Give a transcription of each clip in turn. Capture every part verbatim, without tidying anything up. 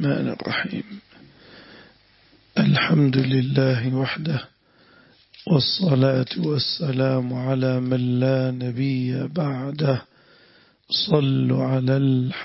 الرحمن الرحيم. الحمد لله وحده، والصلاة والسلام على من لا نبي بعده. صلوا على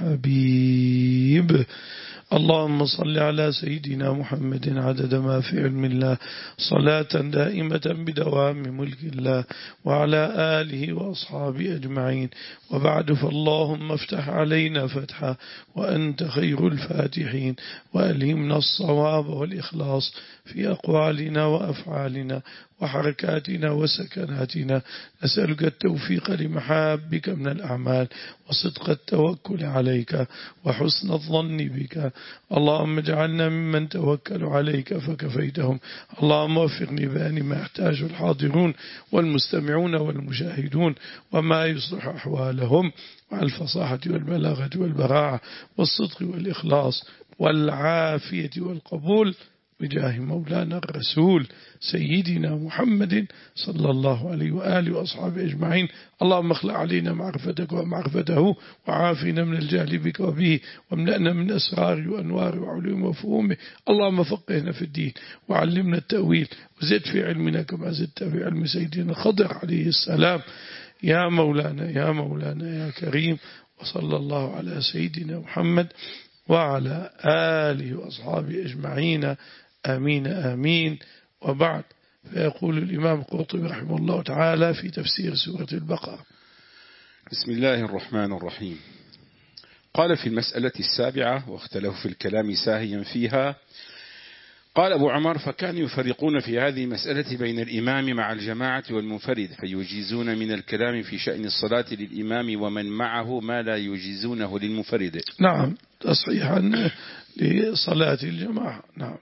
الحبيب. اللهم صل على سيدنا محمد عدد ما في علم الله، صلاة دائمة بدوام ملك الله، وعلى آله وأصحابه أجمعين. وبعد، فاللهم افتح علينا فتحا وأنت خير الفاتحين، وألهمنا الصواب والإخلاص في أقوالنا وأفعالنا وحركاتنا وسكناتنا. نسألك التوفيق لمحابك من الأعمال، وصدق التوكل عليك، وحسن الظن بك. اللهم اجعلنا ممن توكل عليك فكفيتهم. اللهم وفقني بأن ما يحتاج الحاضرون والمستمعون والمشاهدون، وما يصلح أحوالهم، مع الفصاحة والبلاغة والبراعة والصدق والإخلاص والعافية والقبول، بجاه مولانا الرسول سيدنا محمد صلى الله عليه وآله وأصحابه أجمعين. اللهم اخلع علينا معرفتك ومعرفته، وعافنا من الجهل بك وبه، واملأنا من أسرار وأنوار وعلوم وفهومه. اللهم فقهنا في الدين، وعلمنا التأويل، وزد في علمنا كما زدت في علم سيدنا الخضر عليه السلام. يا مولانا يا مولانا يا كريم. وصلى الله على سيدنا محمد وعلى آله وأصحابه أجمعين. آمين آمين. وبعد، فيقول الإمام القرطبي رحمه الله تعالى في تفسير سورة البقرة: بسم الله الرحمن الرحيم. قال في المسألة السابعة، واختلفوا في الكلام ساهيا فيها. قال أبو عمر: فكانوا يفرقون في هذه المسألة بين الإمام مع الجماعة والمنفرد، فيجيزون من الكلام في شأن الصلاة للإمام ومن معه ما لا يجيزونه للمنفرد. نعم، تصحيحا لصلاة الجماعة. نعم.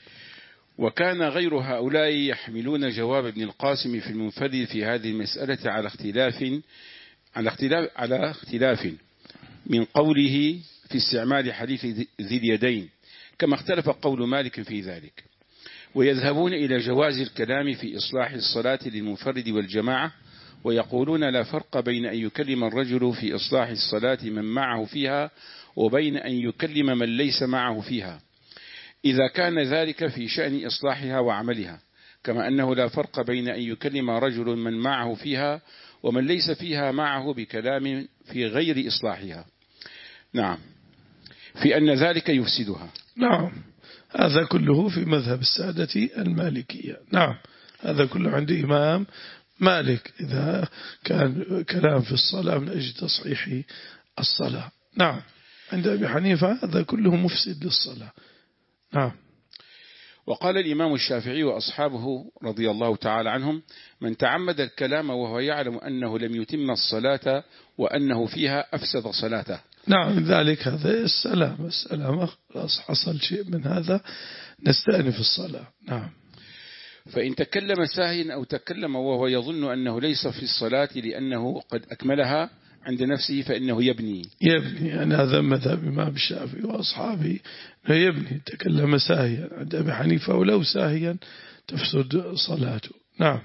وكان غير هؤلاء يحملون جواب ابن القاسم في المنفرد في هذه المسألة على اختلاف على اختلاف على اختلاف من قوله في استعمال حديث ذي اليدين، كما اختلف قول مالك في ذلك. ويذهبون إلى جواز الكلام في إصلاح الصلاة للمنفرد والجماعة، ويقولون لا فرق بين أن يكلم الرجل في إصلاح الصلاة من معه فيها وبين أن يكلم من ليس معه فيها، إذا كان ذلك في شأن إصلاحها وعملها، كما أنه لا فرق بين أن يكلم رجل من معه فيها ومن ليس فيها معه بكلام في غير إصلاحها. نعم، في أن ذلك يفسدها. نعم، هذا كله في مذهب السادة المالكية. نعم، هذا كله عند إمام مالك إذا كان كلام في الصلاة من أجل تصحيح الصلاة. نعم، عند أبي حنيفة هذا كله مفسد للصلاة. نعم. وقال الإمام الشافعي وأصحابه رضي الله تعالى عنهم: من تعمد الكلام وهو يعلم أنه لم يتم الصلاة وأنه فيها أفسد صلاته. نعم، ذلك هذا السلام السلام خلاص، حصل شيء من هذا نستأنف الصلاة. نعم. فإن تكلم ساهيا أو تكلم وهو يظن أنه ليس في الصلاة لأنه قد أكملها عند نفسه فإنه يبني يبني يعني هذا مذهب إمام الشافعي وأصحابه، يبني. تكلم ساهيا عند أبي حنيفة ولو ساهيا تفسد صلاته. نعم.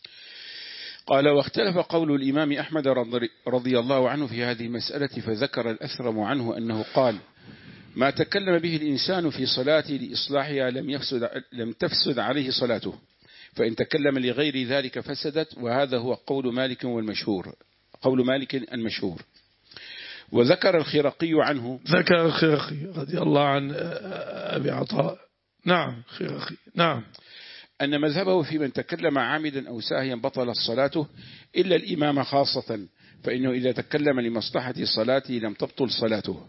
قال: واختلف قول الإمام أحمد رضي الله عنه في هذه المسألة، فذكر الأثرم عنه أنه قال: ما تكلم به الإنسان في صلاته لإصلاحها لم يفسد لم تفسد عليه صلاته، فإن تكلم لغير ذلك فسدت، وهذا هو قول مالك والمشهور قول مالك المشهور. وذكر الخرقي عنه ذكر الخرقي رضي الله عن أبي عطاء. نعم، خرقي. نعم. أن مذهبه في من تكلم عامدا أو ساهيا بطلت صلاته إلا الإمام خاصة، فإنه إذا تكلم لمصلحة صلاته لم تبطل صلاته.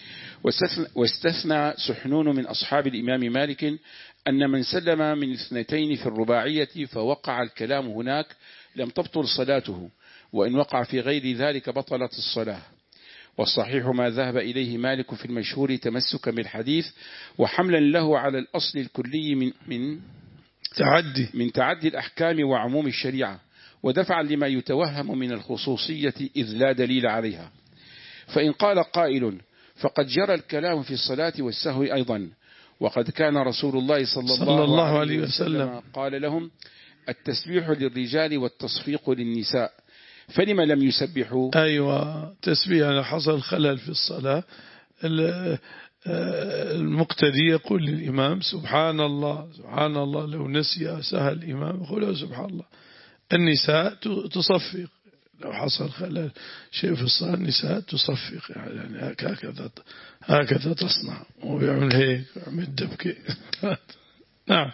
واستثنى سحنون من أصحاب الإمام مالك أن من سلم من اثنتين في الرباعية فوقع الكلام هناك لم تبطل صلاته، وإن وقع في غير ذلك بطلت الصلاة. والصحيح ما ذهب إليه مالك في المشهور تمسكا بالحديث، وحملا له على الأصل الكلي من من تعدي من تعدي الأحكام وعموم الشريعة، ودفعا لما يتوهم من الخصوصية إذ لا دليل عليها. فإن قال قائل: فقد جرى الكلام في الصلاة والسهو أيضا، وقد كان رسول الله صلى, صلى الله, الله عليه وسلم, وسلم قال لهم: التسبيح للرجال والتصفيق للنساء، فلما لم يسبحوا؟ أيوة، تسبيح حصل خلل في الصلاة، المقتدي يقول للإمام سبحان الله سبحان الله، لو نسي سهى الإمام يقول سبحان الله. النساء تصفق، لو حصل خلل شيء في الصلاة النساء تصفق، يعني هكذا هكذا تصنع، ويعمل هيك ويعمل دبكة. نعم.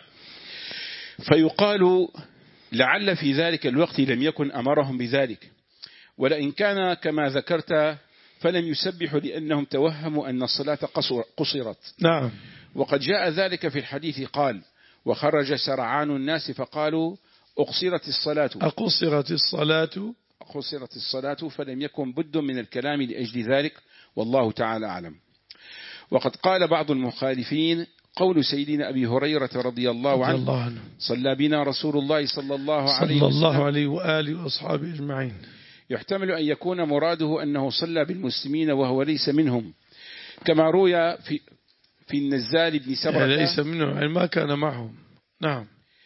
فيقال لعل في ذلك الوقت لم يكن أمرهم بذلك، ولئن كان كما ذكرت فلم يسبحوا لأنهم توهموا أن الصلاة قصرت. نعم. وقد جاء ذلك في الحديث قال: وخرج سرعان الناس فقالوا أقصرت الصلاة أقصرت الصلاة أقصرت الصلاة فلم يكن بد من الكلام لأجل ذلك، والله تعالى أعلم. وقد قال بعض المخالفين قول سيدنا أبي هريرة رضي الله عنه, الله عنه صلى بنا رسول الله صلى الله عليه صلى الله عليه وآله وأصحابه أجمعين، يحتمل أن يكون مراده أنه صلى بالمسلمين وهو ليس منهم، كما روي في في النزال بن سبرة، يعني ليس منهم يعني ما كان معهم. نعم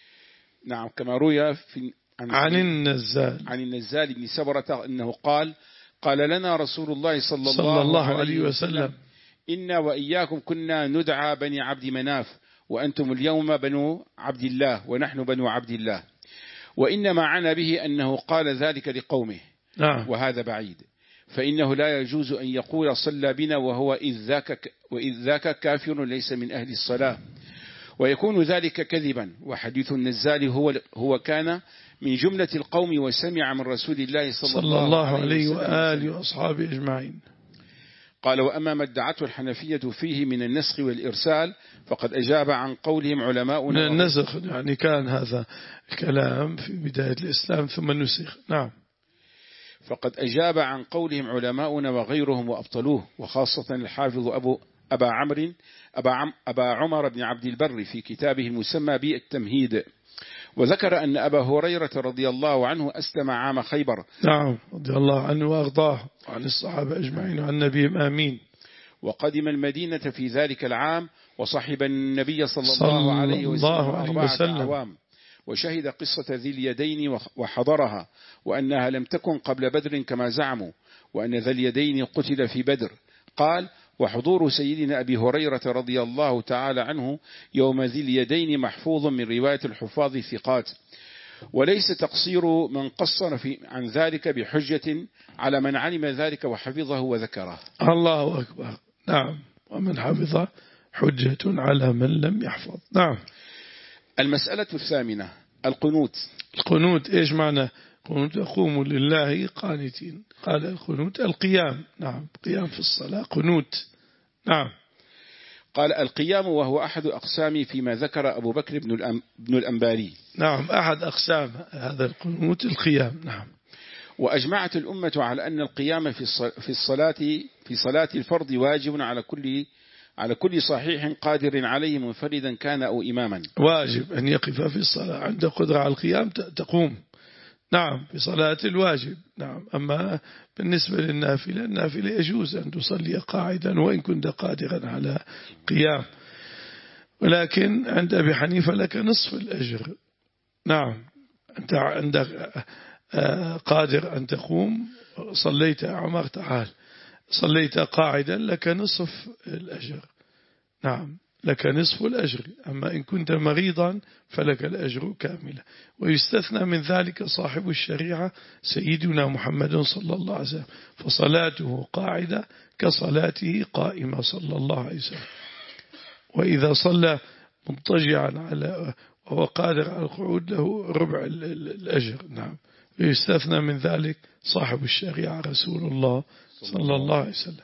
نعم كما روي في عن, عن النزال عن النزال بن سبرة أنه قال: قال لنا رسول الله صلى الله, صلى الله عليه وسلم: إنا وإياكم كنا ندعى بني عبد مناف، وأنتم اليوم بنو عبد الله ونحن بنو عبد الله، وإنما عنا به أنه قال ذلك لقومه. نعم. وهذا بعيد، فإنه لا يجوز أن يقول صلى بنا وهو إذ ذاك, وإذ ذاك كافر ليس من أهل الصلاة، ويكون ذلك كذبا. وحديث النزال هو, هو كان من جملة القوم وسمع من رسول الله صلى, صلى الله عليه وآله وأصحابه أجمعين. قال: وأما ما ادعته الحنفية فيه من النسخ والإرسال فقد أجاب عن قولهم علماؤنا. من النسخ يعني كان هذا الكلام في بداية الإسلام ثم نسخ. نعم. فقد أجاب عن قولهم علماؤنا وغيرهم وأبطلوه، وخاصة الحافظ أبو أبا عمرو أبا, عم أبا عمر بن عبد البر في كتابه المسمى بالتمهيد، وذكر أن أبا هريرة رضي الله عنه أسلم عام خيبر. نعم رضي الله عنه وأرضاه عن الصحابة أجمعين وعن نبيهم آمين. وقدم المدينة في ذلك العام وصحب النبي صلى, صلى الله عليه وسلم أربعة أعوام، وشهد قصة ذي اليدين وحضرها، وأنها لم تكن قبل بدر كما زعموا، وأن ذا اليدين قتل في بدر. قال: وحضور سيدنا أبي هريرة رضي الله تعالى عنه يوم ذي اليدين محفوظ من رواية الحفاظ الثقات، وليس تقصير من قصر في عن ذلك بحجة على من علم ذلك وحفظه وذكره. الله أكبر. نعم. ومن حفظ حجة على من لم يحفظ. نعم. المسألة الثامنة: القنوت. القنوت إيش معنى قنوت؟ يقوم لله قانتين. قال القنوت القيام. نعم. قيام في الصلاة قنوت. نعم. قال: القيام وهو أحد أقسام فيما ذكر أبو بكر بن, الأم بن الأنباري. نعم. أحد أقسام هذا القنوت القيام. نعم. وأجمعت الأمة على أن القيام في الصلاة في صلاة الفرض واجب على كل على كل صحيح قادر عليه منفردا كان أو إماما. واجب أن يقف في الصلاة، عند قدرة على القيام تقوم. نعم. في صلاة الواجب. نعم. أما بالنسبة للنافلة، النافلة يجوز أن تصلي قاعدا وإن كنت قادرا على قيام، ولكن عند أبي حنيفة لك نصف الأجر. نعم. أنت عندك قادر أن تقوم، صليت عمر تعال صليت قاعدا لك نصف الأجر. نعم. لك نصف الأجر. أما إن كنت مريضا فلك الأجر كاملا. ويستثنى من ذلك صاحب الشريعة سيدنا محمد صلى الله عليه وسلم، فصلاته قاعدة كصلاته قائمة صلى الله عليه وسلم. وإذا صلى مضطجعا على وهو قادر على القعود له ربع الأجر. نعم. ويستثنى من ذلك صاحب الشريعة رسول الله صلى الله عليه وسلم.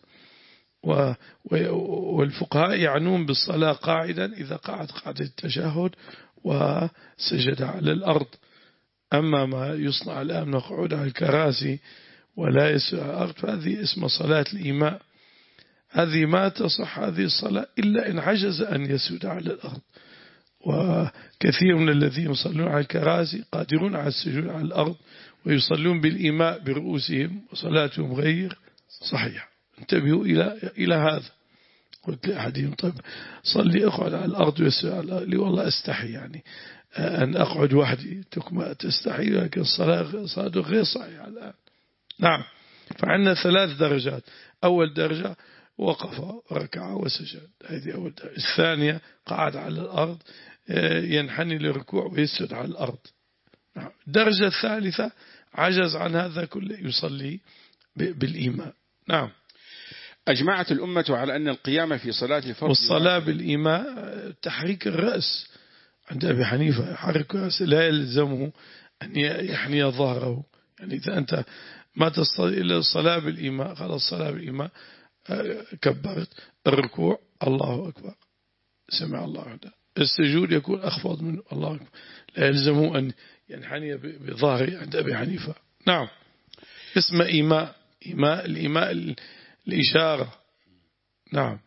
والفقهاء يعنون بالصلاة قاعدا إذا قعد قعد التشهد وسجد على الأرض. أما ما يصنع الآن نقعد على الكراسي ولا يسجد على الأرض فهذه اسمها صلاة الإيماء، هذه ما تصح هذه الصلاة إلا إن عجز أن يسجد على الأرض. وكثير من الذين يصلون على الكراسي قادرون على السجود على الأرض ويصلون بالإيماء برؤوسهم وصلاتهم غير صحيحة. انتبهوا إلى إلى هذا. قلت لأحدهم: طيب صلي أقعد على الأرض ويسجد على الأرض. لي والله أستحي يعني أن أقعد وحدي. تكما تستحي، لكن الصلاة صلاة غير صحيحة الآن. نعم. فعندنا ثلاث درجات. أول درجة وقف ركع وسجد. هذه أول درجة. الثانية قعد على الأرض ينحني للركوع ويسجد على الأرض. الدرجة الثالثة عجز عن هذا كله يصلي بالإيماء. نعم. أجمعت الأمة على أن القيام في صلاة الفرض والصلاة بالإيماء تحريك الرأس. عند أبي حنيفة يحرك الرأس لا يلزمه أن يحني ظهره. يعني إذا أنت ما تستطيع إلا الصلاة بالإيماء خلاص الصلاة بالإيماء كبرت. الركوع الله أكبر سمع الله وحده. السجود يكون أخفض من الله أكبر لا يلزمه أن ينحني بظهره عند أبي حنيفة. نعم. اسم إيماء. إيماء الإيماء الإشارة. نعم.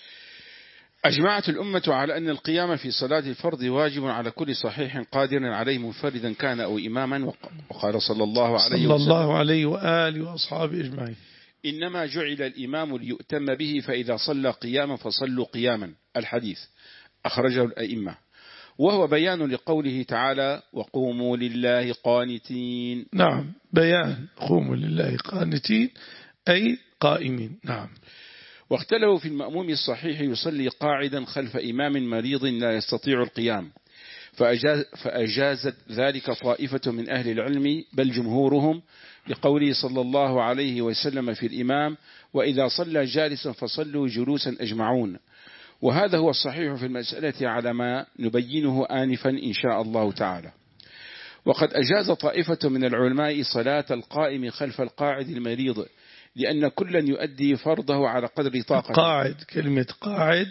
أجمعت الأمة على أن القيام في صلاة الفرض واجب على كل صحيح قادر عليه منفردا كان أو إماما. وقال صلى الله عليه وسلم صلى الله عليه وآله وأصحابه أجمعين إنما جعل الإمام ليؤتم به فإذا صلى قياما فصلوا قياما. الحديث أخرجه الأئمة، وهو بيان لقوله تعالى وقوموا لله قانتين. نعم بيان قوموا لله قانتين أي قائمين. نعم. واختلفوا في المأموم الصحيح يصلي قاعدا خلف إمام مريض لا يستطيع القيام، فأجاز فأجازت ذلك طائفة من أهل العلم بل جمهورهم لقوله صلى الله عليه وسلم في الإمام وإذا صلى جالسا فصلوا جلوسا أجمعون. وهذا هو الصحيح في المسألة على ما نبينه آنفا إن شاء الله تعالى. وقد أجاز طائفة من العلماء صلاة القائم خلف القاعد المريض لأن كلا يؤدي فرضه على قدر طاقته. قاعد كلمة قاعد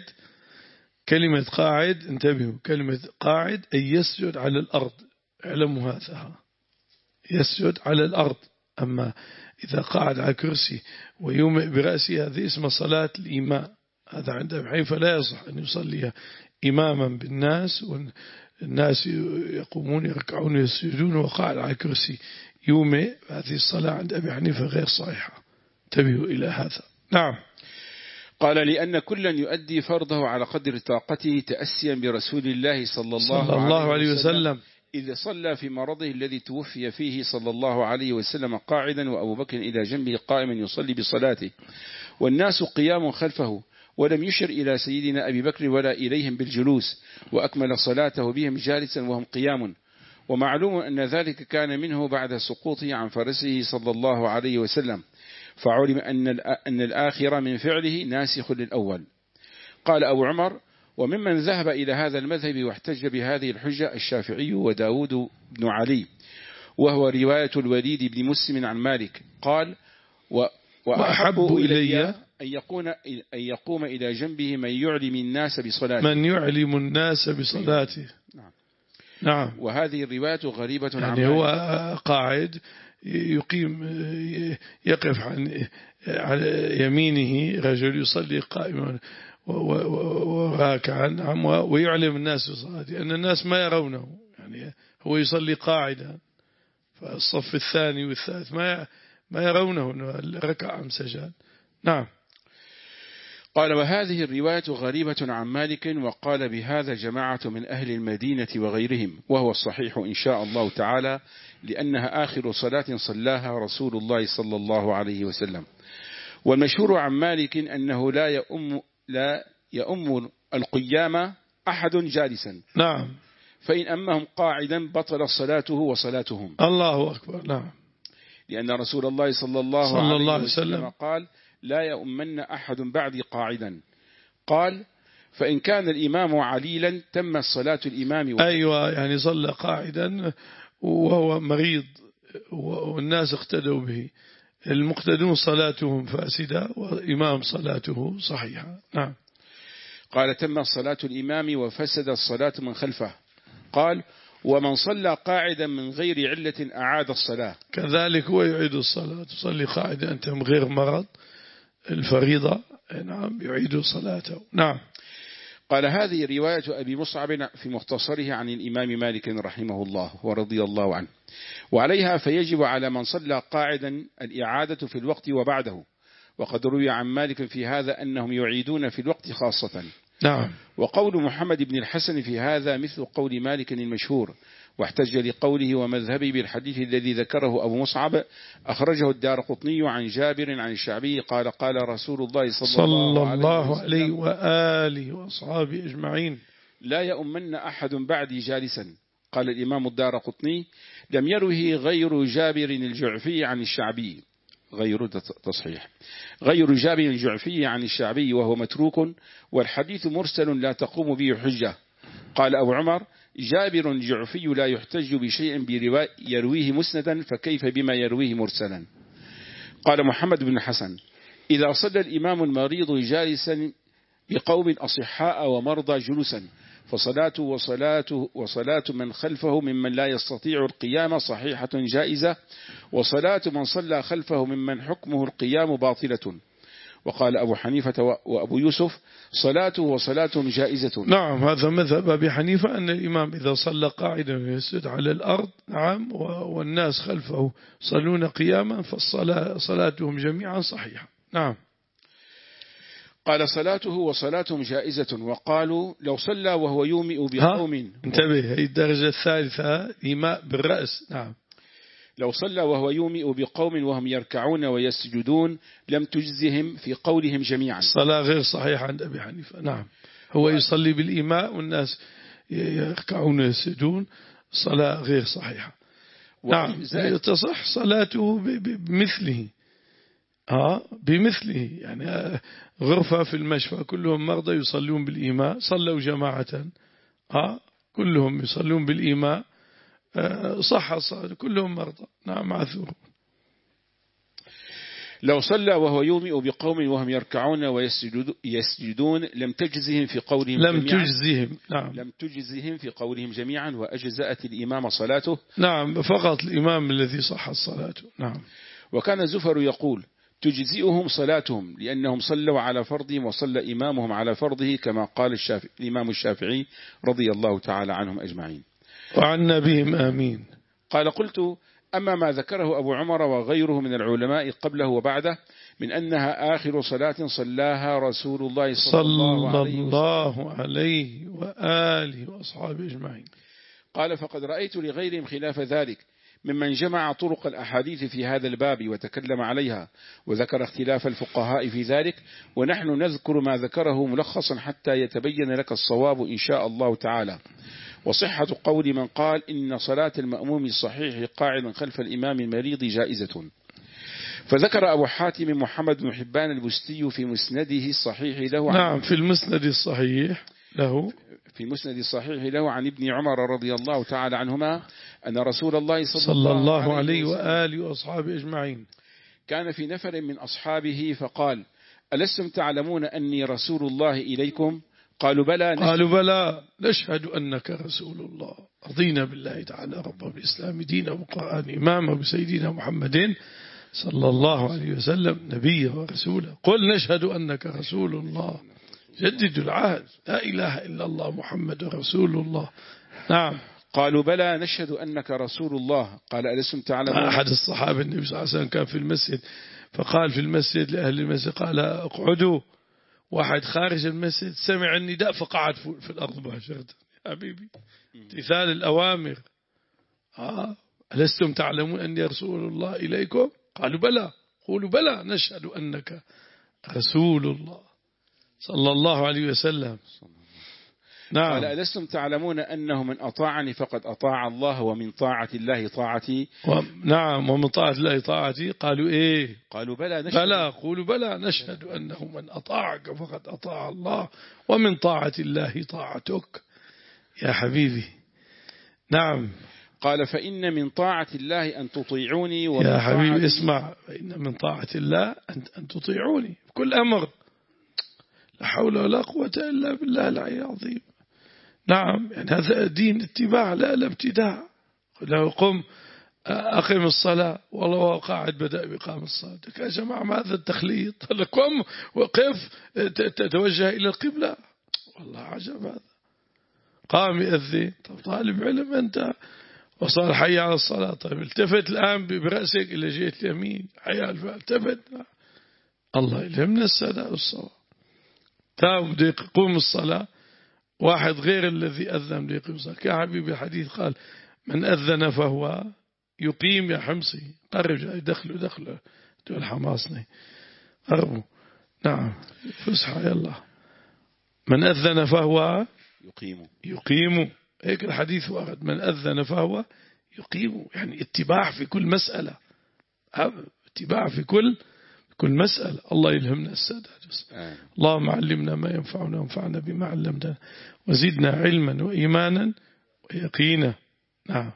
كلمة قاعد انتبهوا كلمة قاعد أي يسجد على الأرض. اعلموا هذا يسجد على الأرض. أما إذا قاعد على كرسي ويومئ برأسه هذه اسم صلاة الإيماء. هذا عند أبي حنيفة لا يصح أن يصلي إماما بالناس والناس يقومون يركعون ويسجدون وقاعد على كرسي يومئ. هذه الصلاة عند أبي حنيفة غير صحيحة. انتبهوا إلى هذا. نعم. قال لأن كلا يؤدي فرضه على قدر طاقته تأسيا برسول الله صلى الله, صلى الله عليه وسلم إذ صلى في مرضه الذي توفي فيه صلى الله عليه وسلم قاعدا وأبو بكر إلى جنبه قائما يصلي بصلاته والناس قيام خلفه، ولم يشر إلى سيدنا أبي بكر ولا إليهم بالجلوس، وأكمل صلاته بهم جالسا وهم قيام. ومعلوم أن ذلك كان منه بعد سقوطه عن فرسه صلى الله عليه وسلم، فعلم أن الآخر من فعله ناسخ للأول. قال أبو عمر وممن ذهب إلى هذا المذهب واحتج بهذه الحجة الشافعي وداود بن علي، وهو رواية الوليد بن مسلم عن مالك قال وأحب إلي أن يكون أن يقوم إلى جنبه من يعلم الناس بصلاته من يعلم الناس بصلاته. نعم. نعم. وهذه الرواية غريبة عن يعني هو قاعد يقيم يقف عن على يمينه رجل يصلي قائما وراكعا نعم ويعلم الناس بصلاته أن الناس ما يرونه. يعني هو يصلي قاعدا فالصف الثاني والثالث ما ما يرونه ركع أم سجد. نعم. قال وهذه الرواية غريبة عن مالك وقال بهذا جماعة من أهل المدينة وغيرهم، وهو الصحيح إن شاء الله تعالى لأنها آخر صلاة صلاها رسول الله صلى الله عليه وسلم. والمشهور عن مالك أنه لا يؤم لا يؤم القيام أحد جالسا. نعم. فإن أمهم قاعدا بطل صلاته وصلاتهم. الله أكبر. نعم. لأن رسول الله صلى الله, صلى الله عليه وسلم, وسلم قال لا يؤمن أحد بعد قاعدا. قال فإن كان الإمام عليلا تم صلاة الإمام. أيوة يعني صلى قاعدا وهو مريض والناس اقتدوا به، المقتدون صلاتهم فاسدة وإمام صلاته صحيحة. نعم. قال تم صلاة الإمام وفسد الصلاة من خلفه. قال ومن صلى قاعدا من غير علة أعاد الصلاة. كذلك هو يعيد الصلاة. تصلي قاعدا أنت من غير مرض الفريضة نعم يعيد صلاته. نعم. قال هذه رواية أبي مصعب في مختصره عن الإمام مالك رحمه الله ورضي الله عنه، وعليها فيجب على من صلى قاعدا الإعادة في الوقت وبعده. وقد روي عن مالك في هذا أنهم يعيدون في الوقت خاصة. نعم. وقول محمد بن الحسن في هذا مثل قول مالك المشهور، واحتج لقوله ومذهبي بالحديث الذي ذكره أبو مصعب أخرجه الدارقطني عن جابر عن الشعبي قال قال رسول الله صلى, صلى الله, الله عليه عليه وآله وأصحابه أجمعين لا يؤمن أحد بعدي جالسا. قال الإمام الدارقطني لم يروه غير جابر الجعفي عن الشعبي غير تصحيح غير جابر الجعفي عن الشعبي وهو متروك والحديث مرسل لا تقوم به حجة. قال أبو عمر جابر الجعفي لا يحتج بشيء يرويه مسندا فكيف بما يرويه مرسلا. قال محمد بن حسن إذا صلى الإمام المريض جالسا بقوم أصحاء ومرضى جلوسا فصلاته وصلاته وصلاة من خلفه ممن لا يستطيع القيام صحيحة جائزة وصلاة من صلى خلفه ممن حكمه القيام باطلة. وقال أبو حنيفة وأبو يوسف صلاته وصلاتهم جائزة. نعم هذا مذهب أبي حنيفة أن الإمام إذا صلى قاعدا يسجد على الأرض نعم والناس خلفه صلون قياما فالصلاة صلاتهم جميعا صحيحة. نعم. قال صلاته وصلاتهم جائزة. وقالوا لو صلى وهو يومئ بقوم انتبه هي الدرجة الثالثة إيماء بالرأس. نعم لو صلى وهو يومئ بقوم وهم يركعون ويسجدون لم تجزهم في قولهم جميعا. الصلاة غير صحيحة عند أبي حنيفة. نعم هو يصلي بالإيماء والناس يركعون ويسجدون صلاة غير صحيحة. نعم تصح صلاته بمثله آه بمثله يعني غرفة في المشفى كلهم مرضى يصلون بالإيماء صلوا جماعة آه كلهم يصلون بالإيماء آه صح الصلاة كلهم مرضى. نعم معذور. لو صلى وهو يومئ بقوم وهم يركعون ويسجدون لم تجزهم في قولهم لم جميعا تجزهم. نعم لم تجزهم في قولهم جميعا وأجزأت الإمام صلاته. نعم فقط الإمام الذي صح الصلاة. نعم. وكان زفر يقول تجزئهم صلاتهم لأنهم صلوا على فرضهم وصلى إمامهم على فرضه كما قال الشافعي الإمام الشافعي رضي الله تعالى عنهم أجمعين وعنا بهم آمين. قال قلت أما ما ذكره أبو عمر وغيره من العلماء قبله وبعده من أنها آخر صلاة صلاها رسول الله صلى, صلى الله, عليه, الله عليه وآله وأصحابه أجمعين. قال فقد رأيت لغيرهم خلاف ذلك ممن جمع طرق الأحاديث في هذا الباب وتكلم عليها وذكر اختلاف الفقهاء في ذلك ونحن نذكر ما ذكره ملخصا حتى يتبين لك الصواب إن شاء الله تعالى. وصحة قول من قال إن صلاة المأموم الصحيح قاعدا خلف الإمام المريض جائزة. فذكر أبو حاتم محمد بن حبان البستي في مسنده الصحيح له نعم في المسند الصحيح له في مسند الصحيح له عن ابن عمر رضي الله تعالى عنهما أن رسول الله صلى, صلى الله عليه وآله وأصحابه أجمعين كان في نفر من أصحابه فقال ألستم تعلمون أني رسول الله إليكم قالوا بلى قالوا بلى نشهد أنك رسول الله رضينا بالله تعالى رب بالإسلام دينا وقرآن إماما بسيدنا محمد صلى الله عليه وسلم نبيه ورسوله قل نشهد أنك رسول الله جدد العهد لا إله إلا الله محمد رسول الله. نعم. قالوا بلى نشهد أنك رسول الله قال ألستم تعلمون. أحد الصحابة النبي صلى الله عليه وسلم كان في المسجد فقال في المسجد لأهل المسجد قال اقعدوا. واحد خارج المسجد سمع النداء فقعد في الأرض مباشرة. حبيبي امتثال الأوامر. آه. ألستم تعلمون أني رسول الله إليكم قالوا بلى قولوا بلى نشهد أنك رسول الله صلى الله عليه وسلم. نعم. قال ألستم تعلمون أنه من أطاعني فقد أطاع الله ومن طاعة الله طاعتي. و... نعم ومن طاعة الله طاعتي. قالوا إيه قالوا بلى نشهد بلى قولوا بلى نشهد أنه من أطاعك فقد أطاع الله ومن طاعة الله طاعتك يا حبيبي. نعم. قال فإن من طاعة الله أن تطيعوني يا حبيبي اسمع فإن من طاعة الله أن تطيعوني بكل أمر لا حول ولا قوة إلا بالله العلي العظيم. نعم يعني هذا دين اتباع لا لا ابتداع. لو قم أقم الصلاة والله هو قاعد بدأ بإقام الصلاة يا جماعة ما هذا التخليط قم وقف تتوجه إلى القبلة والله عجب هذا. قام يأذن طب طالب علم أنت وصار حي على الصلاة طيب التفت الآن برأسك إلى جهة اليمين حي على الفعل التفت الله يلهمنا السداد والصواب. تاب بده يقوم الصلاة واحد غير الذي أذن بده يقوم الصلاة. يا حبيبي الحديث قال من أذن فهو يقيم. يا حمصي قرب دخلوا دخلوا دول حماصني قربوا. نعم فسحة يلا. من أذن فهو يقيم يقيم. هيك الحديث وارد. من أذن فهو يقيم، يعني اتباع في كل مسألة، اتباع في كل كل مسألة. الله يلهمنا السادة. اللهم علمنا ما ينفعنا وانفعنا بما علمنا وزدنا علما وإيمانا ويقينا. نعم.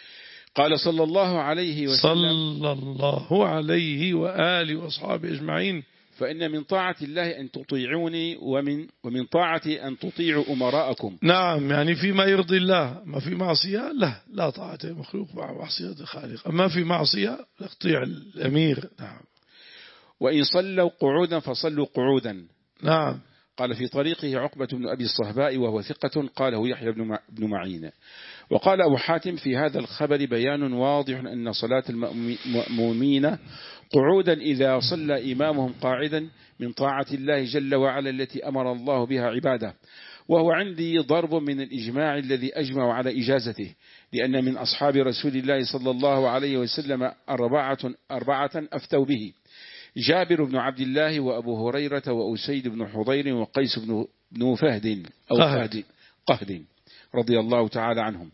قال صلى الله عليه وسلم صلى الله عليه وآله وأصحابه أجمعين: فإن من طاعة الله أن تطيعوني ومن ومن طاعتي أن تطيعوا أمراءكم. نعم، يعني فيما يرضي الله. ما في معصية لا لا طاعة مخلوق مع معصية الخالق. أما في معصية تطيع الأمير. نعم. وإن صلوا قعودا فصلوا قعودا. نعم. قال في طريقه عقبة بن أبي الصهباء وهو ثقة قاله يحيى بن معين. وقال أبو حاتم في هذا الخبر بيان واضح أن صلاة المأمومين قعودا إذا صلى إمامهم قاعدا من طاعة الله جل وعلا التي أمر الله بها عباده، وهو عندي ضرب من الإجماع الذي أجمع على إجازته، لأن من أصحاب رسول الله صلى الله عليه وسلم أربعة, أربعة أفتوا به: جابر بن عبد الله وأبو هريرة وأسيد بن حضير وقيس بن فهد أو فهد قهد رضي الله تعالى عنهم.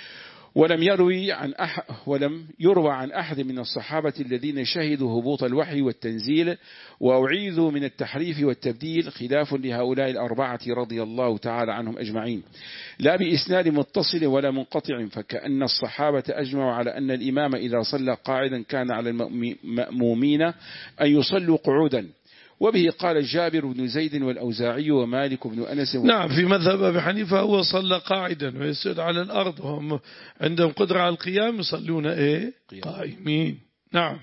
ولم يروي عن أحد ولم يروى عن أحد من الصحابة الذين شهدوا هبوط الوحي والتنزيل وأعيذوا من التحريف والتبديل خلاف لهؤلاء الأربعة رضي الله تعالى عنهم أجمعين، لا بإسناد متصل ولا منقطع، فكأن الصحابة أجمعوا على أن الإمام إذا صلى قاعدا كان على المأمومين أن يصلوا قعودا. وبه قال جابر بن زيد والأوزاعي ومالك بن أنس. نعم، في مذهب أبي حنيفة هو صلى قاعدا ويسجد على الأرض، وهم عندهم قدرة على القيام يصلون إيه قائمين. نعم.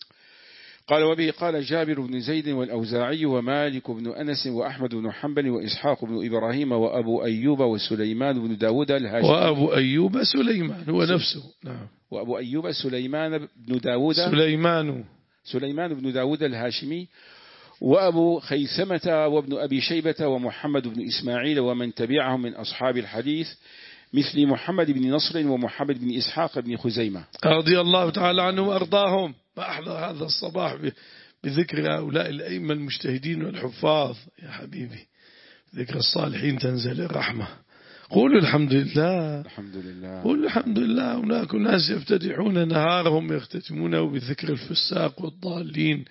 قال وبه قال جابر بن زيد والأوزاعي ومالك بن أنس وأحمد بن حنبل وإسحاق بن إبراهيم وأبو أيوب وسليمان بن داود الهاشمي. وأبو أيوب سليمان هو نفسه. نعم. وأبو أيوب سليمان بن داود سليمان سليمان بن داود الهاشمي وأبو خيثمة وابن أبي شيبة ومحمد بن إسماعيل ومن تبعهم من أصحاب الحديث مثل محمد بن نصر ومحمد بن إسحاق بن خزيمة رضي الله تعالى عنهم وأرضاهم. ما أحلى هذا الصباح بذكر هؤلاء الأئمة المجتهدين والحفاظ يا حبيبي. ذكر الصالحين تنزل الرحمة. قولوا الحمد لله. الحمد لله. قولوا الحمد لله. هناك ناس يفتتحون نهارهم يختتمونه بذكر الفساق والضالين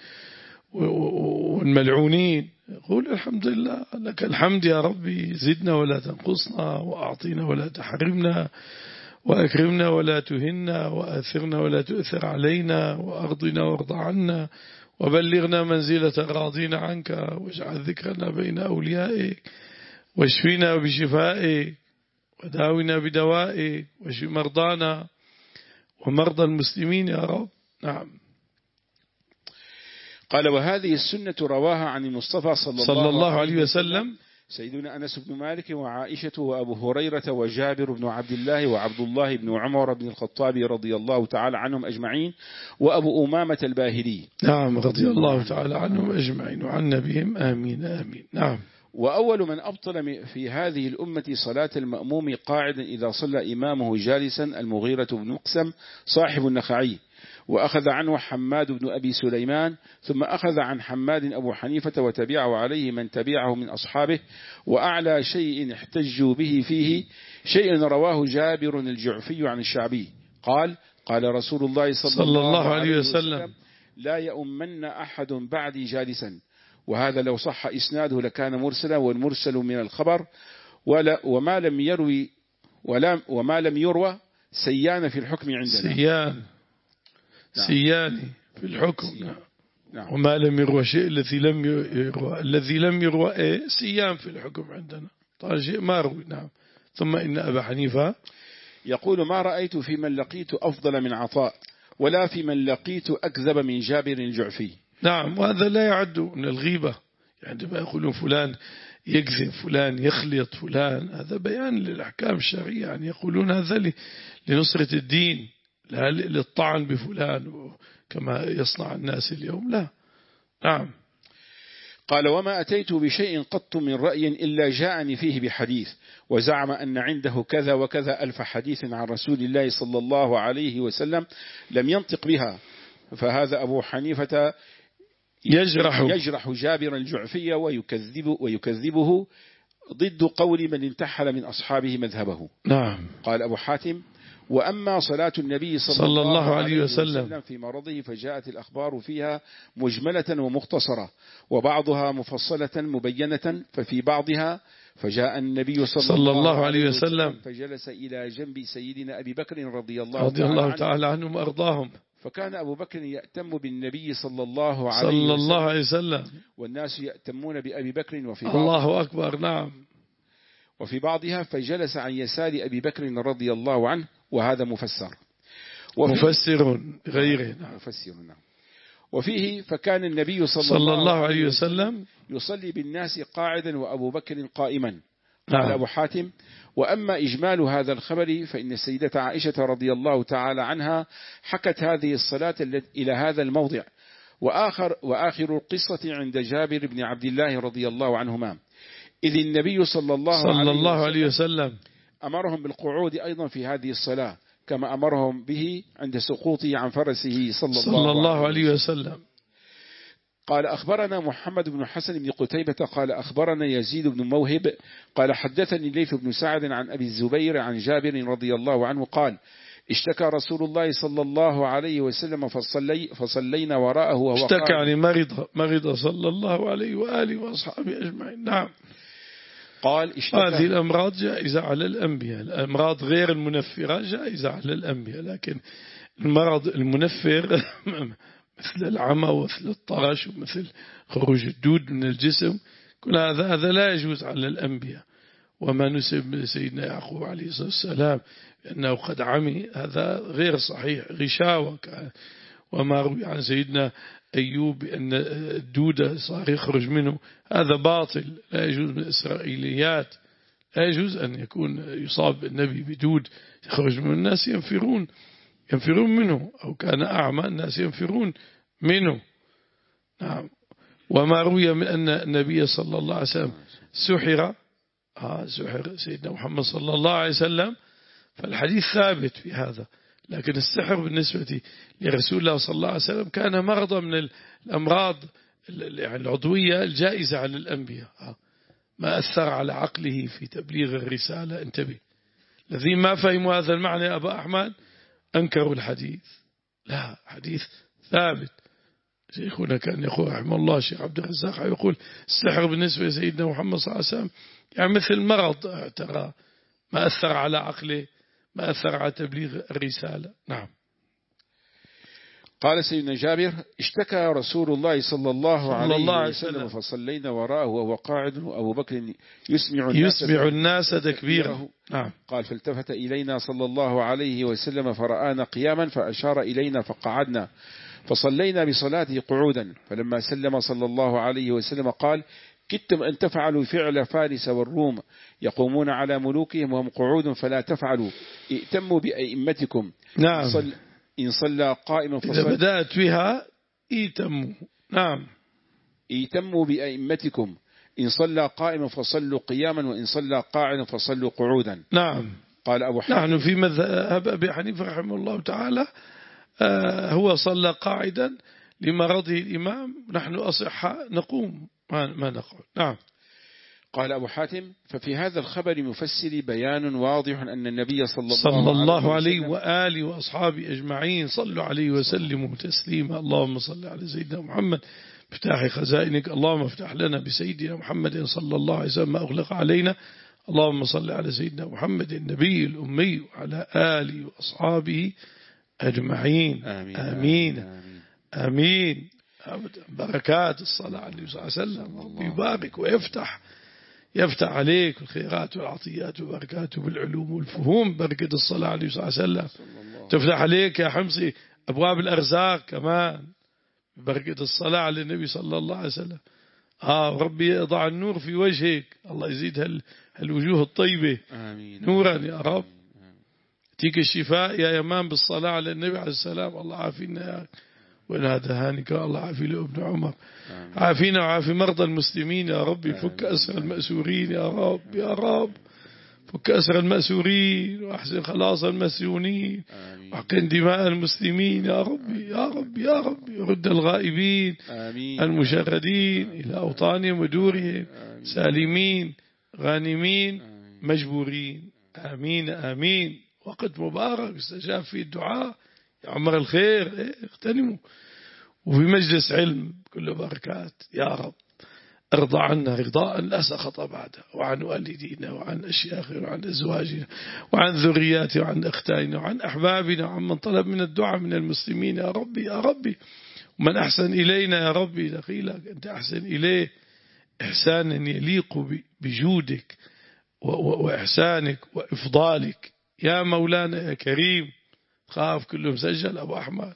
والملعونين. قولوا الحمد لله. لك الحمد يا ربي، زدنا ولا تنقصنا، وأعطينا ولا تحرمنا، وأكرمنا ولا تهنا، وآثرنا ولا تؤثر علينا، وأرضنا وارض عنا، وبلغنا منزلة راضين عنك، واجعل ذكرنا بين أوليائك، واشفينا بشفائك، وداونا بدوائك، واشف مرضانا ومرضى المسلمين يا رب. نعم. قال وهذه السنة رواها عن المصطفى صلى, صلى الله عليه وسلم سيدنا أنس بن مالك وعائشة وأبو هريرة وجابر بن عبد الله وعبد الله بن عمر بن الخطاب رضي الله تعالى عنهم أجمعين وأبو أمامة الباهلي. نعم رضي الله تعالى عنهم أجمعين وعنا بهم آمين آمين. نعم. وأول من أبطل في هذه الأمة صلاة المأموم قاعدا إذا صلى إمامه جالسا المغيرة بن مقسم صاحب النخعي، وأخذ عنه حماد بن أبي سليمان، ثم أخذ عن حماد أبو حنيفة وتبعه عليه من تبعه من أصحابه. وأعلى شيء احتجوا به فيه شيء رواه جابر الجعفي عن الشعبي قال قال رسول الله صلى, صلى الله عليه وسلم لا يؤمن أحد بعدي جالسا. وهذا لو صح إسناده لكان مرسلا، والمرسل من الخبر ولا وما لم يروي ولا وما لم يروى سيان في الحكم عندنا. سيان نعم. سياني في الحكم. سيان. نعم. وما لم يروى شيء الذي لم يروى الذي لم يروى إيه سيان في الحكم عندنا. طال شيء ما روي. نعم. ثم إن أبا حنيفة يقول ما رأيت في من لقيت أفضل من عطاء، ولا في من لقيت أكذب من جابر الجعفي. نعم. وهذا لا يعد من الغيبة. عندما يقولون فلان يكذب، فلان يخلط، فلان، هذا بيان للأحكام الشرعية. يعني يقولون هذا لنصرة الدين، لا للطعن بفلان كما يصنع الناس اليوم. لا. نعم. قال وما أتيت بشيء قط من رأي إلا جاءني فيه بحديث، وزعم أن عنده كذا وكذا ألف حديث عن رسول الله صلى الله عليه وسلم لم ينطق بها. فهذا أبو حنيفة يجرح, يجرح جابر الجعفي ويكذب ويكذبه ضد قول من انتحل من أصحابه مذهبه. نعم. قال أبو حاتم وأما صلاة النبي صلى, صلى الله عليه وسلم, وسلم في مرضه فجاءت الأخبار فيها مجملة ومختصرة وبعضها مفصلة مبينة، ففي بعضها فجاء النبي صلى, صلى الله عليه وسلم فجلس إلى جنب سيدنا أبي بكر رضي الله, رضي الله تعالى عنهم وأرضاهم، فكان أبو بكر يأتم بالنبي صلى الله عليه, صلى الله عليه وسلم والناس يأتمون بأبي بكر. وفي الله أكبر. نعم. وفي بعضها فجلس عن يسار أبي بكر رضي الله عنه، وهذا مفسر مفسر غيره. نعم. مفسر. نعم. وفيه فكان النبي صلى, صلى الله عليه وسلم يصلي بالناس قاعدا وأبو بكر قائما. نعم. قال أبو حاتم وأما إجمال هذا الخبر فإن السيدة عائشة رضي الله تعالى عنها حكت هذه الصلاة إلى هذا الموضع، وآخر, وآخر القصة عند جابر بن عبد الله رضي الله عنهما، إذ النبي صلى الله, صلى عليه, الله وسلم عليه وسلم أمرهم بالقعود أيضا في هذه الصلاة كما أمرهم به عند سقوطه عن فرسه صلى, صلى الله, الله عليه وسلم. قال أخبرنا محمد بن حسن بن قتيبة قال أخبرنا يزيد بن موهب قال حدثني ليث بن سعد عن أبي الزبير عن جابر رضي الله عنه قال اشتكى رسول الله صلى الله عليه وسلم فصلي فصلينا وراءه وهو اشتكى يعني مرض مرض صلى الله عليه وآله وأصحابه أجمعين. نعم. قال هذه الأمراض جائزة على الأنبياء، الأمراض غير المنفرة جائزة على الأنبياء، لكن المرض المنفر مثل العمى ومثل الطرش ومثل خروج الدود من الجسم كل هذا هذا لا يجوز على الأنبياء. وما نسب سيدنا يعقوب عليه الصلاة والسلام أنه قد عمي هذا غير صحيح، غشاوة. وما روي عن سيدنا أيوب أن الدودة صار يخرج منه هذا باطل، لا يجوز من الإسرائيليات، لا يجوز أن يكون يصاب النبي بدود يخرج منه، الناس ينفرون ينفرون منه، أو كان أعمى الناس ينفرون منه. نعم. وما روي من أن النبي صلى الله عليه وسلم سحر آه سحر سيدنا محمد صلى الله عليه وسلم، فالحديث ثابت في هذا. لكن السحر بالنسبة لرسول الله صلى الله عليه وسلم كان مرضا من الأمراض العضوية الجائزة على الأنبياء، ما أثر على عقله في تبليغ الرسالة. انتبه، الذين ما فهموا هذا المعنى يا أبا أحمد أنكروا الحديث. لا، حديث ثابت. شيخنا كان يقول رحمه الله الشيخ عبد الرزاق يقول السحر بالنسبة لسيدنا محمد صلى الله عليه وسلم يعني مثل مرض ترى، ما أثر على عقله، ما أثر على تبليغ الرسالة. نعم. قال سيدنا جابر اشتكى رسول الله صلى الله عليه الله وسلم وسلم فصلينا وراءه وهو قاعد وأبو بكر يسمع الناس, يسمع الناس تكبيره. نعم. قال فالتفت إلينا صلى الله عليه وسلم فرآنا قياما فأشار إلينا فقعدنا فصلينا بصلاته قعودا، فلما سلم صلى الله عليه وسلم قال كدتم أن تفعلوا فعل فارس والروم يقومون على ملوكهم وهم قعود فلا تفعلوا، ائتموا بأئمتكم. نعم. صل إن صلى قائما فصل إذا بدأت بها ائتموا. نعم. ائتموا بأئمتكم، إن صلى قائما فصلوا قياما وإن صلى قاعدا فصلوا قعودا. نعم. قال أبو حنيفة نحن في مذهب أبي حنيفة رحمه الله تعالى آه هو صلى قاعدا لمرضه الإمام، نحن أصح نقوم ما, ما نقول. نعم. قال أبو حاتم ففي هذا الخبر مفسر بيان واضح أن النبي صلى الله, صلى الله عليه وآله وأصحابه أجمعين صلوا عليه وسلموا تسليما. اللهم صل على سيدنا محمد مفتاح خزائنك، اللهم افتح لنا بسيدنا محمد صلى الله عليه وسلم ما أغلق علينا. اللهم صل على سيدنا محمد النبي الأمي وعلى آله وأصحابه أجمعين. آمين آمين, آمين. آمين. بركات الصلاة عليه صلى الله عليه وسلم يبارك ويفتح يفتح عليك الخيرات والعطيات وبركاته بالعلوم والفهوم. بركة الصلاة عليه صلى الله عليه وسلم تفتح عليك يا حمصي أبواب الأرزاق كمان بركة الصلاة على النبي صلى الله عليه وسلم. آه ربي يضع النور في وجهك، الله يزيد هال هالوجوه الطيبة آمين. نورا يا رب. تيك الشفاء يا يمان بالصلاة على النبي عليه السلام، الله عافينا وإن هذا هانك الله عافي له ابن عمر. عافينا وعافي مرضى المسلمين يا رب. فك أسر المأسورين يا رب يا رب. فك أسر المأسورين وأحسن خلاص المسجونين وأحقن دماء المسلمين يا رب يا رب يا رب. رد الغائبين المشردين إلى أوطانهم ودورهم سالمين غانمين مجبورين. آمين آمين. وقت مبارك استجاب فيه الدعاء يا عمر الخير. إيه اغتنموا. وفي مجلس علم كله بركات يا رب. ارضى عنا رضاء لا سخط بعده، وعن والدينا وعن أشياخنا وعن أزواجنا وعن ذرياتنا وعن أختائنا وعن أحبابنا وعن من طلب من الدعاء من المسلمين يا ربي يا ربي. ومن أحسن إلينا يا ربي دخيلك أنت أحسن إليه إحسانا يليق بجودك وإحسانك وإفضالك يا مولانا يا كريم. خاف كله مسجل أبو أحمد.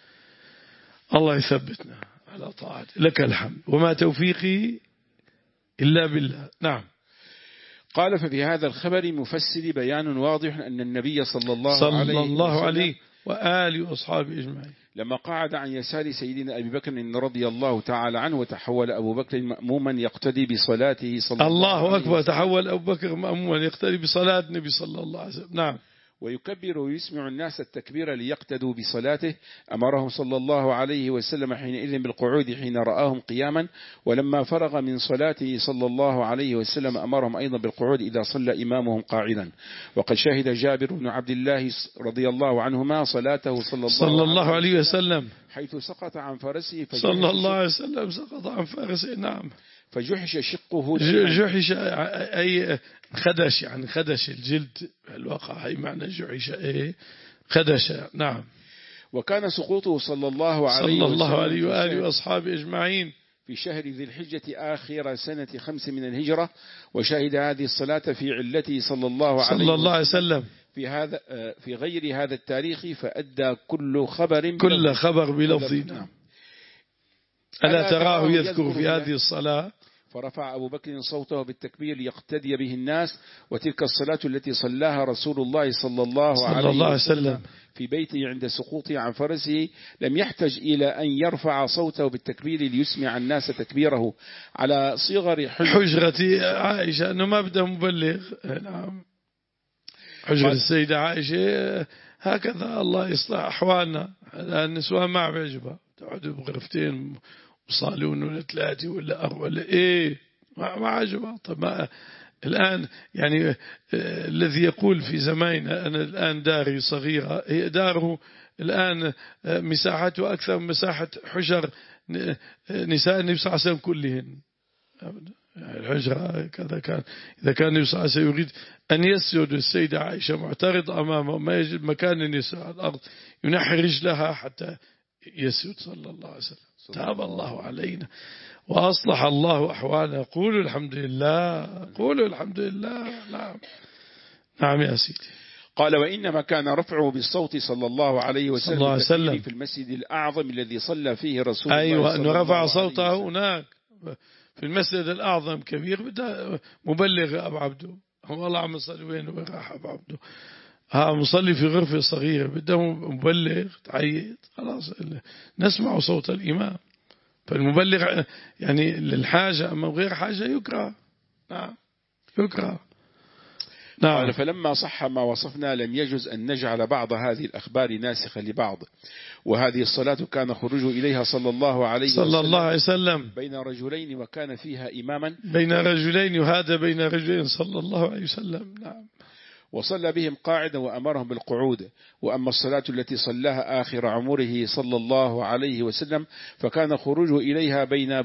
الله يثبتنا على طاعته. لك الحمد وما توفيقي إلا بالله. نعم. قال ففي هذا الخبر مفسر بيان واضح أن النبي صلى الله, صلى عليه, الله عليه وآله وأصحابه أجمعين لما قعد عن يسار سيدنا أبي بكر رضي الله تعالى عنه وتحول أبو بكر مأموما يقتدي بصلاته صلى الله عليه وسلم. الله أكبر. تحول أبو بكر مأموما يقتدي بصلاة النبي صلى الله عليه وسلم. نعم. ويكبر ويسمع الناس التكبير ليقتدوا بصلاته. أمرهم صلى الله عليه وسلم حينئذ بالقعود حين رآهم قياما، ولما فرغ من صلاته صلى الله عليه وسلم أمرهم أيضا بالقعود إذا صلى إمامهم قاعدا. وقد شهد جابر بن عبد الله رضي الله عنهما صلاته صلى الله, صلى الله عليه وسلم حيث سقط عن فرسه صلى الله عليه وسلم سقط عن فرسه. نعم. فجحش شقه جحش أي خدش يعني خدش الجلد الواقع أي معنى جحش إيه خدش. نعم. وكان سقوطه صلى الله عليه صلى الله عليه وآله وأصحابه أجمعين في شهر ذي الحجة آخر سنة خمس من الهجرة. وشهد هذه الصلاة في علته صلى الله عليه صلى الله عليه وسلم في هذا في غير هذا التاريخ فأدى كل خبر كل خبر بلفظنا. ألا تراه يذكر في هذه الصلاة. فرفع أبو بكر صوته بالتكبير ليقتدي به الناس. وتلك الصلاة التي صلاها رسول الله صلى الله صلى عليه الله وسلم في بيته عند سقوطه عن فرسه لم يحتج إلى أن يرفع صوته بالتكبير ليسمع الناس تكبيره على صغر حجرة عائشة أنه ما بدأ مبلغ. نعم. حجرة السيدة عائشة هكذا الله يصلح أحوالنا. النسوان ما بيعجبها تقعدوا بغرفتين وصالون ولا ثلاثة ولا أربعة ولا إيه ما ما عجبها. طب ما الآن يعني آه الذي يقول في زماننا أنا الآن داري صغيرة هي داره الآن آه مساحته أكثر من مساحة حجر نساء النبي صلى الله عليه وسلم كلهن. يعني الحجرة كذا كان إذا كان النبي صلى الله عليه وسلم يريد أن يسجد السيدة عائشة معترض أمامه ما يجد مكان النساء على الأرض ينحي رجلها حتى يسجد صلى الله عليه وسلم. تاب الله علينا وأصلح الله أحوالنا. قولوا الحمد لله قولوا الحمد لله. نعم. نعم يا سيدي. قال وإنما كان رفعه بالصوت صلى الله عليه وسلم, الله عليه وسلم في المسجد الأعظم الذي صلى فيه رسول أيوة الله أنه رفع صوته هناك في المسجد الأعظم كبير بده مبلغ أبو عبده. هو الله عم يصلي وين وين راح أبو عبده. ها مصلي في غرفة صغيرة بده مبلغ تعيد خلاص نسمع صوت الإمام. فالمبلغ يعني للحاجة أما غير حاجة يكره. نعم يكره. نعم. فلما صح ما وصفنا لم يجوز أن نجعل بعض هذه الأخبار ناسخة لبعض. وهذه الصلاة كان خروجه إليها صلى الله عليه وسلم, صلى الله عليه وسلم بين رجلين وكان فيها إماما بين رجلين وهذا بين رجلين صلى الله عليه وسلم. نعم. وصلى بهم قاعدا وأمرهم بالقعود. وأما الصلاة التي صلاها آخر عمره صلى الله عليه وسلم فكان خروجه إليها بين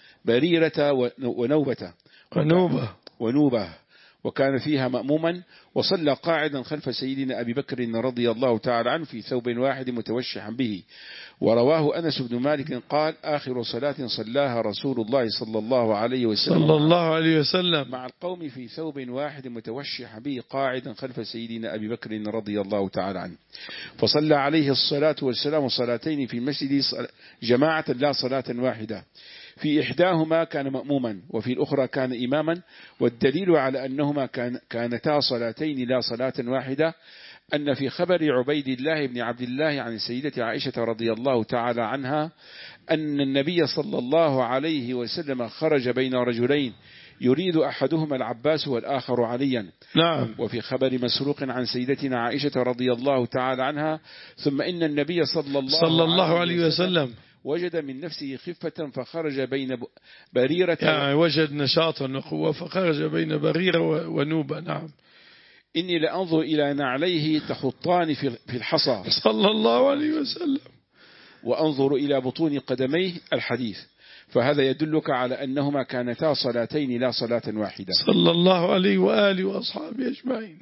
بريرة ونوبة ونوبة ونوبة وكان فيها مأموما. وصلى قاعدا خلف سيدنا أبي بكر رضي الله تعالى عنه في ثوب واحد متوشحا به. ورواه أنس بن مالك قال آخر صلاة صلاها رسول الله صلى الله عليه وسلم صلى الله عليه وسلم مع القوم في ثوب واحد متوشحا به قاعدا خلف سيدنا أبي بكر رضي الله تعالى عنه. فصلى عليه الصلاة والسلام صلاتين في المسجد جماعة لا صلاة واحدة. في إحداهما كان مأموما وفي الأخرى كان إماما. والدليل على أنهما كان كانتا صلاتين لا صلاة واحدة أن في خبر عبيد الله بن عبد الله عن سيدة عائشة رضي الله تعالى عنها أن النبي صلى الله عليه وسلم خرج بين رجلين يريد أحدهما العباس والآخر عليا. نعم. وفي خبر مسروق عن سيدتنا عائشة رضي الله تعالى عنها ثم إن النبي صلى الله, صلى الله عليه وسلم وجد من نفسه خفة فخرج بين بريرة يعني وجد نشاطا وقوة فخرج بين بريرة ونوبة. نعم. إني لأنظر إلى نعليه تخطان في الحصى صلى الله عليه وسلم وأنظر إلى بطون قدميه الحديث. فهذا يدلك على أنهما كانتا صلاتين لا صلاة واحدة. صلى الله عليه وآله وأصحابه أجمعين.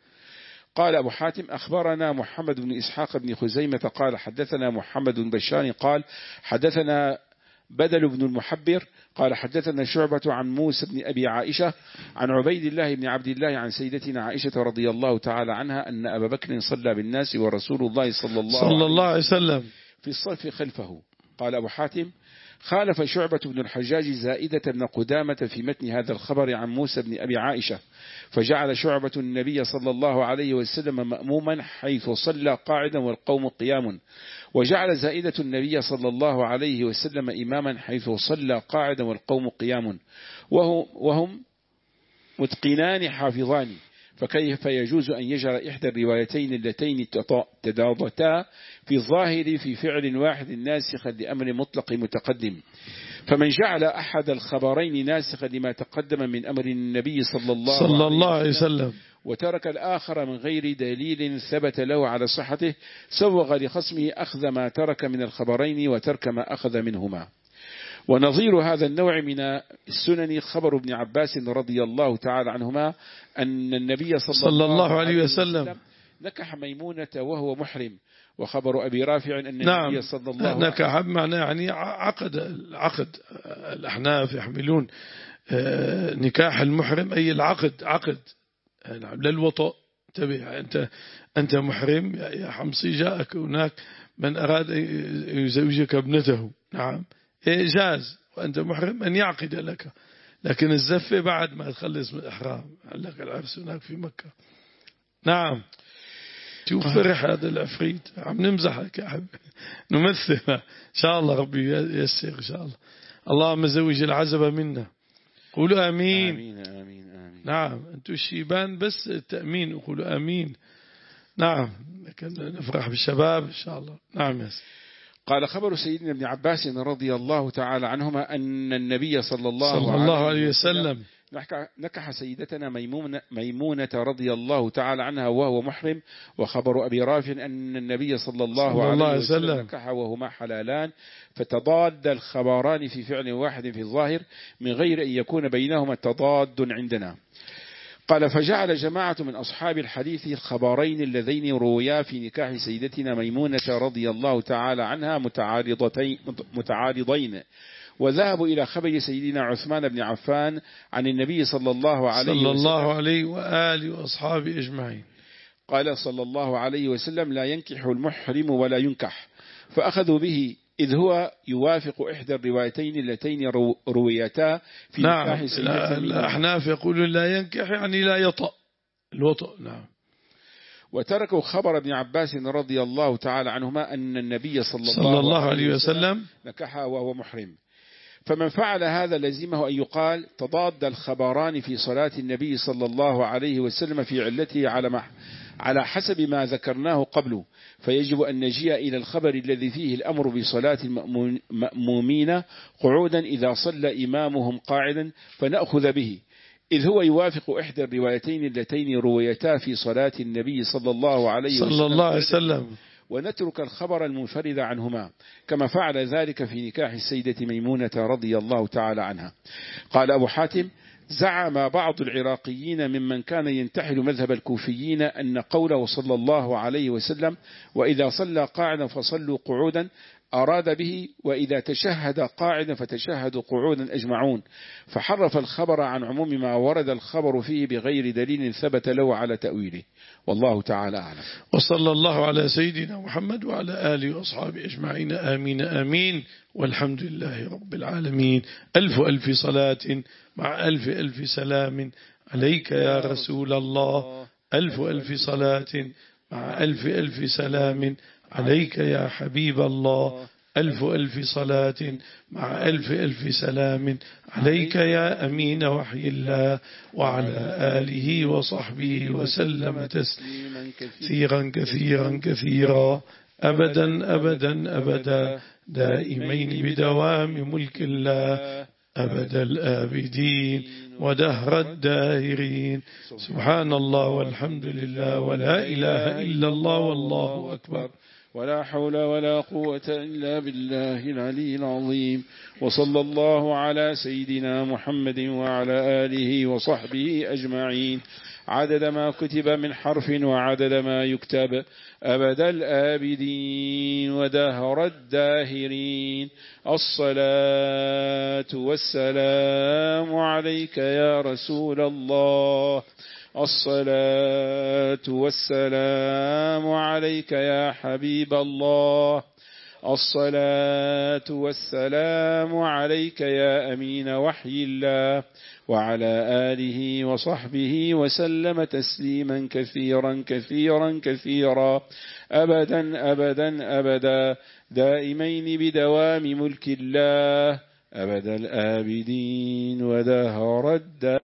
قال أبو حاتم أخبرنا محمد بن إسحاق بن خزيمة قال حدثنا محمد بن بشار قال حدثنا بدل بن المحبر قال حدثنا شعبة عن موسى بن أبي عائشة عن عبيد الله بن عبد الله عن سيدتنا عائشة رضي الله تعالى عنها أن أبا بكر صلى بالناس ورسول الله صلى الله, صلى الله عليه وسلم في الصف خلفه. قال أبو حاتم خالف شعبة بن الحجاج زائدة بن قدامة في متن هذا الخبر عن موسى بن أبي عائشة فجعل شعبة النبي صلى الله عليه وسلم مأموما حيث صلى قاعدا والقوم قيام وجعل زائدة النبي صلى الله عليه وسلم إماما حيث صلى قاعدا والقوم قيام وهم متقنان حافظان. فكيف يجوز أن يجعل إحدى الروايتين اللتين تضادتا في الظاهر في فعل واحد ناسخا لأمر مطلق متقدم؟ فمن جعل أحد الخبرين ناسخا لما تقدم من أمر النبي صلى الله, صلى الله عليه وسلم وترك الآخر من غير دليل ثبت له على صحته سوغ لخصمه أخذ ما ترك من الخبرين وترك ما أخذ منهما. ونظير هذا النوع من السنن خبر ابن عباس رضي الله تعالى عنهما أن النبي صلى, صلى الله عليه وسلم, وسلم نكح ميمونة وهو محرم. وخبر أبي رافع أن نعم النبي صلى الله عليه وسلم نكح بمعنى يعني عقد العقد. الأحناف يحملون نكاح المحرم أي العقد عقد للوطأ. انتبه أنت أنت محرم يا حمصي جاءك هناك من أراد أن يزوجك ابنته. نعم جاز وأنت محرم أن يعقد لك لكن الزفة بعد ما تخلص من الإحرام لك العرس هناك في مكة. نعم شوف فرح هذا العفريت عم نمزحك يا حبيبي نمثل إن شاء الله ربي يسر إن شاء الله. اللهم زوج العزبة منا قولوا آمين. آمين آمين آمين. نعم أنتوا الشيبان بس التأمين وقولوا آمين. نعم نفرح بالشباب إن شاء الله. نعم يس. قال خبر سيدنا ابن عباس رضي الله تعالى عنهما أن النبي صلى الله, صلى الله عليه وسلم نكح سيدتنا ميمونة, ميمونة رضي الله تعالى عنها وهو محرم. وخبر أبي رافع أن النبي صلى الله, صلى الله عليه وسلم نكح وهما حلالان فتضاد الخبران في فعل واحد في الظاهر من غير أن يكون بينهما تضاد عندنا. قال فجعل جماعة من أصحاب الحديث الخبرين اللذين رويا في نكاح سيدتنا ميمونة رضي الله تعالى عنها متعارضتين متعارضين وذهبوا إلى خبر سيدنا عثمان بن عفان عن النبي صلى الله عليه صلى وسلم الله عليه وآله وأصحابه أجمعين. قال صلى الله عليه وسلم لا ينكح المحرم ولا ينكح فأخذوا به إذ هو يوافق إحدى الروايتين اللتين رويتا في نعم نكاح سيدتنا. الأحناف يقولون لا ينكح يعني لا يطأ الوطأ. نعم. وتركوا خبر ابن عباس رضي الله تعالى عنهما أن النبي صلى, صلى الله عليه وسلم نكح وهو محرم. فمن فعل هذا لزمه أن يقال تضاد الخبران في صلاة النبي صلى الله عليه وسلم في علته على على حسب ما ذكرناه قبله. فيجب أن نجيء إلى الخبر الذي فيه الأمر بصلاة المأمومين قعودا إذا صلى إمامهم قاعدا فنأخذ به إذ هو يوافق إحدى الروايتين اللتين رويتا في صلاة النبي صلى الله عليه وسلم, صلى الله عليه وسلم ونترك الخبر المنفرد عنهما كما فعل ذلك في نكاح السيدة ميمونة رضي الله تعالى عنها. قال أبو حاتم زعم بعض العراقيين ممن كان ينتحل مذهب الكوفيين أن قوله صلى الله عليه وسلم وإذا صلى قاعدا فصلوا قعودا أراد به وإذا تشهد قاعدا فتشهدوا قعودا أجمعون، فحرف الخبر عن عموم ما ورد الخبر فيه بغير دليل ثبت له على تأويله. والله تعالى أعلم. وصلى الله على سيدنا محمد وعلى آله وأصحابه أجمعين، آمين آمين، والحمد لله رب العالمين. ألف ألف صلاة مع ألف ألف سلام عليك يا رسول الله، ألف ألف صلاة مع ألف ألف سلام عليك يا حبيب الله، ألف ألف صلاة مع ألف ألف سلام عليك يا أمين وحي الله، وعلى آله وصحبه وسلم تسليما كثيرا كثيرا كثيرا، أبدا أبدا أبدا، دائمين بدوام ملك الله، أبد الآبدين ودهر الداهرين. سبحان الله والحمد لله ولا إله إلا الله والله أكبر، ولا حول ولا قوة إلا بالله العلي العظيم. وصلى الله على سيدنا محمد وعلى آله وصحبه أجمعين، عدد ما كتب من حرف وعدد ما يكتب، أبد الآبدين ودهر الداهرين. الصلاة والسلام عليك يا رسول الله، الصلاة والسلام عليك يا حبيب الله، الصلاة والسلام عليك يا أمين وحي الله، وعلى آله وصحبه وسلم تسليما كثيرا كثيرا كثيرا، أبدا أبدا أبدا، دائمين بدوام ملك الله، أبد الآبدين ودهر الدار.